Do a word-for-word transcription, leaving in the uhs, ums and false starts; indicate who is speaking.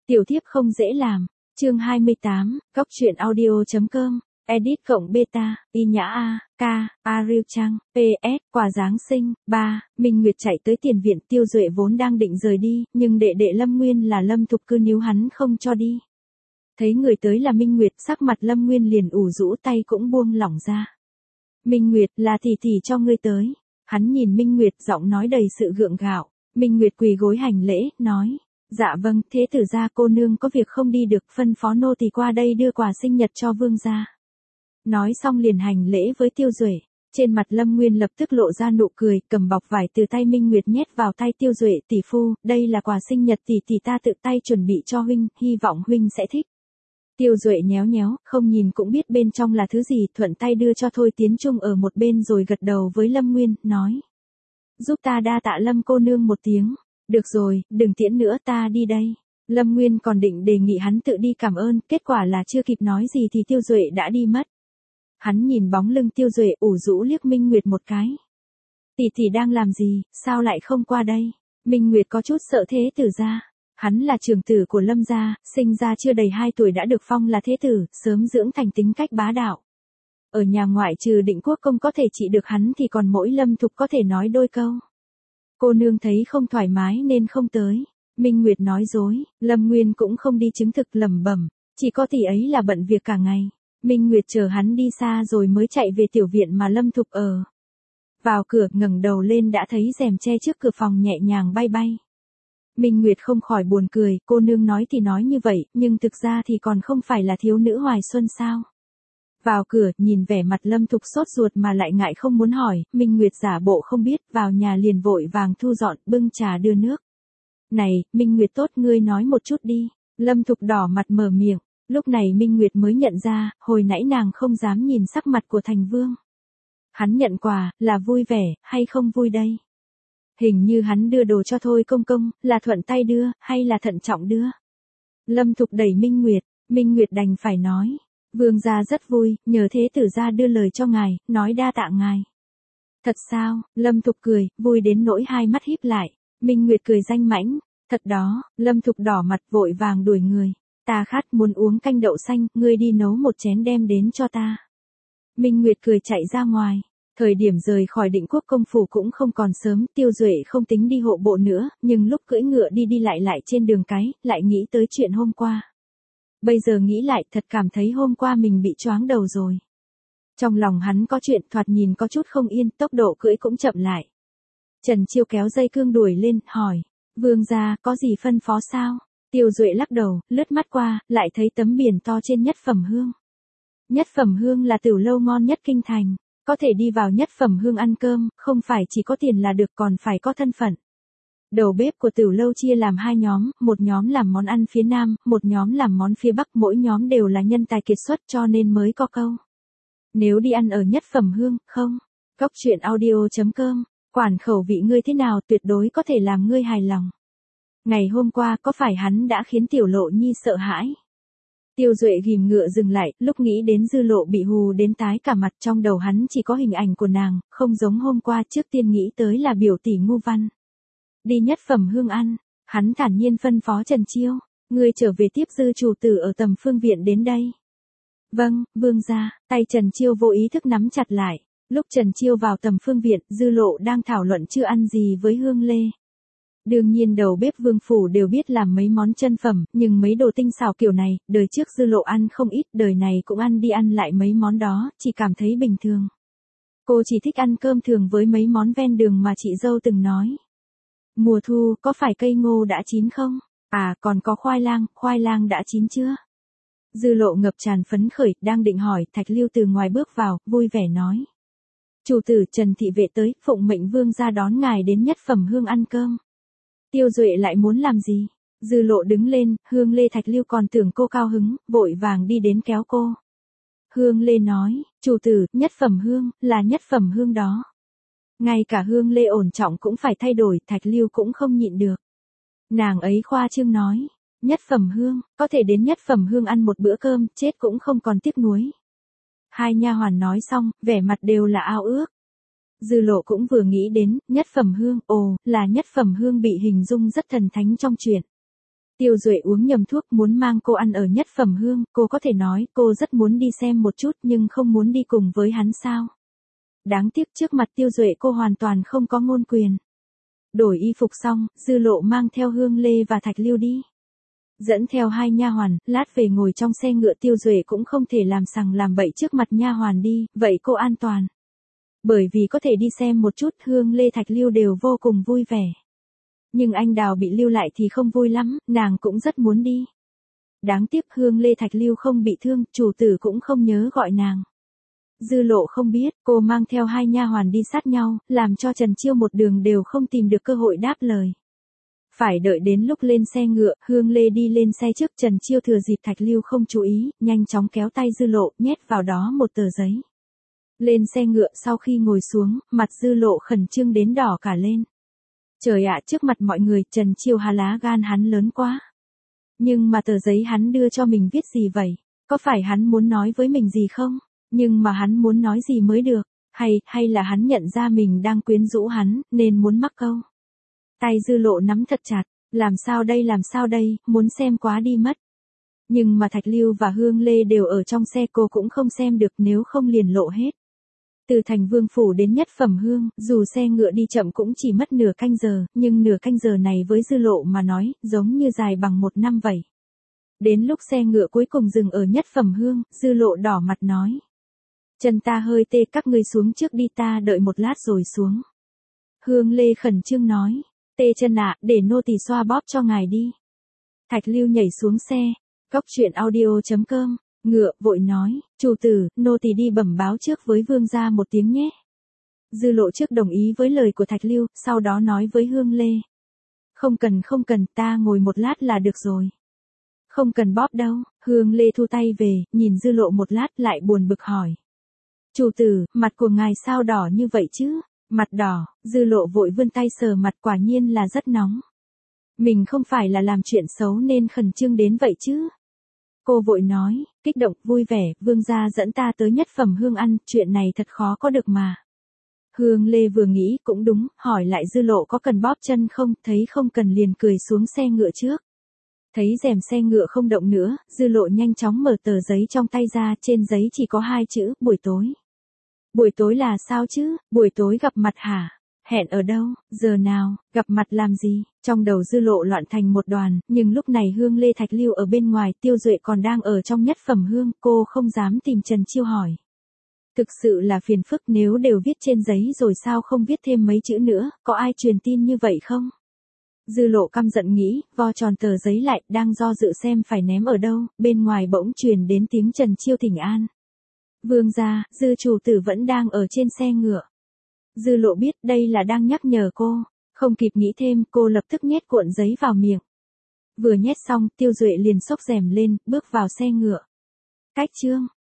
Speaker 1: Tiểu thiếp không dễ làm. Chương hai mươi tám, Cóc truyện audio chấm com, edit cộng beta, y nhã a, k, Ariel Trang, pê ét, quà Giáng sinh, ba, Minh Nguyệt chạy tới tiền viện. Tiêu Duệ vốn đang định rời đi, nhưng đệ đệ Lâm Nguyên là Lâm Thục cứ níu hắn không cho đi. Thấy người tới là Minh Nguyệt, sắc mặt Lâm Nguyên liền ủ rũ, tay cũng buông lỏng ra. Minh Nguyệt, là tỷ tỷ cho ngươi tới. Hắn nhìn Minh Nguyệt, giọng nói đầy sự gượng gạo. Minh Nguyệt quỳ gối hành lễ, nói. Dạ vâng, thế tử gia cô nương có việc không đi được, phân phó nô tỳ qua đây đưa quà sinh nhật cho vương gia. Nói xong liền hành lễ với Tiêu Duệ. Trên mặt Lâm Nguyên lập tức lộ ra nụ cười, cầm bọc vải từ tay Minh Nguyệt nhét vào tay Tiêu Duệ. Tỷ phu, đây là quà sinh nhật tỷ tỷ ta tự tay chuẩn bị cho huynh, hy vọng huynh sẽ thích. Tiêu Duệ nhéo nhéo, không nhìn cũng biết bên trong là thứ gì, thuận tay đưa cho Thôi Tiến Trung ở một bên rồi gật đầu với Lâm Nguyên, nói. Giúp ta đa tạ Lâm cô nương một tiếng. Được rồi, đừng tiễn nữa, ta đi đây. Lâm Nguyên còn định đề nghị hắn tự đi cảm ơn, kết quả là chưa kịp nói gì thì Tiêu Duệ đã đi mất. Hắn nhìn bóng lưng Tiêu Duệ, ủ rũ liếc Minh Nguyệt một cái. Tỷ tỷ đang làm gì, sao lại không qua đây? Minh Nguyệt có chút sợ thế tử gia. Hắn là trưởng tử của Lâm gia, sinh ra chưa đầy hai tuổi đã được phong là thế tử, sớm dưỡng thành tính cách bá đạo. Ở nhà ngoại trừ Định Quốc công có thể trị được hắn thì còn mỗi Lâm Thục có thể nói đôi câu. Cô nương thấy không thoải mái nên không tới. Minh Nguyệt nói dối, Lâm Nguyên cũng không đi chứng thực, lẩm bẩm, chỉ có tỷ ấy là bận việc cả ngày. Minh Nguyệt chờ hắn đi xa rồi mới chạy về tiểu viện mà Lâm Thục ở. Vào cửa, ngẩng đầu lên đã thấy rèm che trước cửa phòng nhẹ nhàng bay bay. Minh Nguyệt không khỏi buồn cười, cô nương nói thì nói như vậy, nhưng thực ra thì còn không phải là thiếu nữ hoài xuân sao. Vào cửa, nhìn vẻ mặt Lâm Thục sốt ruột mà lại ngại không muốn hỏi, Minh Nguyệt giả bộ không biết, vào nhà liền vội vàng thu dọn, bưng trà đưa nước. Này, Minh Nguyệt tốt, ngươi nói một chút đi. Lâm Thục đỏ mặt mở miệng, lúc này Minh Nguyệt mới nhận ra, hồi nãy nàng không dám nhìn sắc mặt của Thành Vương. Hắn nhận quà, là vui vẻ, hay không vui đây? Hình như hắn đưa đồ cho Thôi công công, là thuận tay đưa, hay là thận trọng đưa? Lâm Thục đẩy Minh Nguyệt, Minh Nguyệt đành phải nói. Vương gia rất vui, nhờ thế tử gia đưa lời cho ngài, nói đa tạ ngài. Thật sao? Lâm Thục cười, vui đến nỗi hai mắt híp lại. Minh Nguyệt cười danh mãnh. Thật đó, Lâm Thục đỏ mặt vội vàng đuổi người. Ta khát muốn uống canh đậu xanh, ngươi đi nấu một chén đem đến cho ta. Minh Nguyệt cười chạy ra ngoài. Thời điểm rời khỏi Định Quốc công phủ cũng không còn sớm, Tiêu Duệ không tính đi hộ bộ nữa, nhưng lúc cưỡi ngựa đi đi lại lại trên đường cái, lại nghĩ tới chuyện hôm qua. Bây giờ nghĩ lại thật cảm thấy hôm qua mình bị choáng đầu rồi. Trong lòng hắn có chuyện, thoạt nhìn có chút không yên, tốc độ cưỡi cũng chậm lại. Trần Chiêu kéo dây cương đuổi lên, hỏi, vương gia, có gì phân phó sao? Tiêu Duệ lắc đầu, lướt mắt qua, lại thấy tấm biển to trên Nhất Phẩm Hương. Nhất Phẩm Hương là tửu lâu ngon nhất kinh thành, có thể đi vào Nhất Phẩm Hương ăn cơm, không phải chỉ có tiền là được còn phải có thân phận. Đầu bếp của tửu lâu chia làm hai nhóm, một nhóm làm món ăn phía Nam, một nhóm làm món phía Bắc, mỗi nhóm đều là nhân tài kiệt xuất cho nên mới có câu. Nếu đi ăn ở Nhất Phẩm Hương, không, Cóc truyện audio chấm com, quản khẩu vị ngươi thế nào tuyệt đối có thể làm ngươi hài lòng. Ngày hôm qua có phải hắn đã khiến Tiểu Lộ Nhi sợ hãi? Tiêu Duệ ghim ngựa dừng lại, lúc nghĩ đến Dư Lộ bị hù đến tái cả mặt, trong đầu hắn chỉ có hình ảnh của nàng, không giống hôm qua, trước tiên nghĩ tới là biểu tỷ Ngu Văn. Đi Nhất Phẩm Hương ăn, hắn thản nhiên phân phó Trần Chiêu, ngươi trở về tiếp Dư chủ tử ở Tầm Phương viện đến đây. Vâng, vương gia. Tay Trần Chiêu vô ý thức nắm chặt lại. Lúc Trần Chiêu vào Tầm Phương viện, Dư Lộ đang thảo luận chưa ăn gì với Hương Lê. Đương nhiên đầu bếp vương phủ đều biết làm mấy món chân phẩm, nhưng mấy đồ tinh xảo kiểu này, đời trước Dư Lộ ăn không ít, đời này cũng ăn đi ăn lại mấy món đó, chỉ cảm thấy bình thường. Cô chỉ thích ăn cơm thường với mấy món ven đường mà chị dâu từng nói. Mùa thu, có phải cây ngô đã chín không? À, còn có khoai lang, khoai lang đã chín chưa? Dư Lộ ngập tràn phấn khởi, đang định hỏi, Thạch Lưu từ ngoài bước vào, vui vẻ nói. Chủ tử Trần thị vệ tới, phụng mệnh vương ra đón ngài đến Nhất Phẩm Hương ăn cơm. Tiêu Duệ lại muốn làm gì? Dư Lộ đứng lên, Hương Lê Thạch Lưu còn tưởng cô cao hứng, vội vàng đi đến kéo cô. Hương Lê nói, chủ tử, Nhất Phẩm Hương, là Nhất Phẩm Hương đó. Ngay cả Hương Lê ổn trọng cũng phải thay đổi, Thạch Lưu cũng không nhịn được. Nàng ấy khoa trương nói, Nhất Phẩm Hương, có thể đến Nhất Phẩm Hương ăn một bữa cơm, chết cũng không còn tiếc nuối. Hai nha hoàn nói xong, vẻ mặt đều là ao ước. Dư Lộ cũng vừa nghĩ đến, Nhất Phẩm Hương, ồ, là Nhất Phẩm Hương bị hình dung rất thần thánh trong truyện. Tiêu Duệ uống nhầm thuốc muốn mang cô ăn ở Nhất Phẩm Hương, cô có thể nói cô rất muốn đi xem một chút nhưng không muốn đi cùng với hắn sao. Đáng tiếc trước mặt Tiêu Duệ cô hoàn toàn không có ngôn quyền. Đổi y phục xong, Dư Lộ mang theo Hương Lê và Thạch Lưu đi. Dẫn theo hai nha hoàn, lát về ngồi trong xe ngựa. Tiêu Duệ cũng không thể làm sằng làm bậy trước mặt nha hoàn đi, vậy cô an toàn. Bởi vì có thể đi xem một chút, Hương Lê Thạch Lưu đều vô cùng vui vẻ. Nhưng anh Đào bị lưu lại thì không vui lắm, nàng cũng rất muốn đi. Đáng tiếc Hương Lê Thạch Lưu không bị thương, chủ tử cũng không nhớ gọi nàng. Dư Lộ không biết, cô mang theo hai nha hoàn đi sát nhau, làm cho Trần Chiêu một đường đều không tìm được cơ hội đáp lời. Phải đợi đến lúc lên xe ngựa, Hương Lê đi lên xe trước, Trần Chiêu thừa dịp Thạch Lưu không chú ý, nhanh chóng kéo tay Dư Lộ, nhét vào đó một tờ giấy. Lên xe ngựa sau khi ngồi xuống, mặt Dư Lộ khẩn trương đến đỏ cả lên. Trời ạ, trước mặt mọi người, Trần Chiêu hà lá gan hắn lớn quá. Nhưng mà tờ giấy hắn đưa cho mình viết gì vậy? Có phải hắn muốn nói với mình gì không? Nhưng mà hắn muốn nói gì mới được? Hay, hay là hắn nhận ra mình đang quyến rũ hắn, nên muốn mắc câu? Tay Dư Lộ nắm thật chặt, làm sao đây làm sao đây, muốn xem quá đi mất. Nhưng mà Thạch Lưu và Hương Lê đều ở trong xe, cô cũng không xem được, nếu không liền lộ hết. Từ thành Vương Phủ đến Nhất Phẩm Hương, dù xe ngựa đi chậm cũng chỉ mất nửa canh giờ, nhưng nửa canh giờ này với Dư Lộ mà nói, giống như dài bằng một năm vậy. Đến lúc xe ngựa cuối cùng dừng ở Nhất Phẩm Hương, Dư Lộ đỏ mặt nói. Chân ta hơi tê, các ngươi xuống trước đi, ta đợi một lát rồi xuống. Hương Lê khẩn trương nói. Tê chân ạ, để nô tỳ xoa bóp cho ngài đi. Thạch Lưu nhảy xuống xe. Cóc truyện audio chấm com. Ngựa, vội nói, chủ tử, nô tỳ đi bẩm báo trước với vương gia một tiếng nhé. Dư Lộ trước đồng ý với lời của Thạch Lưu, sau đó nói với Hương Lê. Không cần không cần, ta ngồi một lát là được rồi. Không cần bóp đâu. Hương Lê thu tay về, nhìn Dư Lộ một lát lại buồn bực hỏi. Chủ tử, mặt của ngài sao đỏ như vậy chứ? Mặt đỏ, Dư Lộ vội vươn tay sờ mặt, quả nhiên là rất nóng. Mình không phải là làm chuyện xấu nên khẩn trương đến vậy chứ? Cô vội nói, kích động, vui vẻ, vương gia dẫn ta tới Nhất Phẩm Hương ăn, chuyện này thật khó có được mà. Hương Lê vừa nghĩ cũng đúng, hỏi lại Dư Lộ có cần bóp chân không, thấy không cần liền cười xuống xe ngựa trước. Thấy rèm xe ngựa không động nữa, Dư Lộ nhanh chóng mở tờ giấy trong tay ra, trên giấy chỉ có hai chữ, buổi tối. Buổi tối là sao chứ, buổi tối gặp mặt hả? Hẹn ở đâu, giờ nào, gặp mặt làm gì? Trong đầu Dư Lộ loạn thành một đoàn, nhưng lúc này Hương Lê Thạch Lưu ở bên ngoài, Tiêu Duệ còn đang ở trong Nhất Phẩm Hương, cô không dám tìm Trần Chiêu hỏi. Thực sự là phiền phức, nếu đều viết trên giấy rồi sao không viết thêm mấy chữ nữa, có ai truyền tin như vậy không? Dư Lộ căm giận nghĩ, vo tròn tờ giấy lại, đang do dự xem phải ném ở đâu, bên ngoài bỗng truyền đến tiếng Trần Chiêu thỉnh an. Vương gia, Dư chủ tử vẫn đang ở trên xe ngựa. Dư Lộ biết đây là đang nhắc nhở cô, không kịp nghĩ thêm, cô lập tức nhét cuộn giấy vào miệng. Vừa nhét xong, Tiêu Duệ liền xốc rèm lên, bước vào xe ngựa. Cách chương